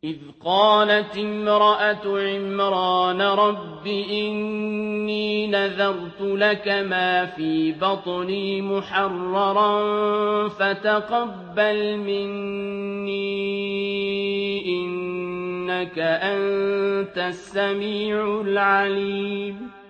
إذ قالت امرأة عمران رب إني نذرت لك ما في بطني محررا فتقبل مني إنك أنت السميع العليم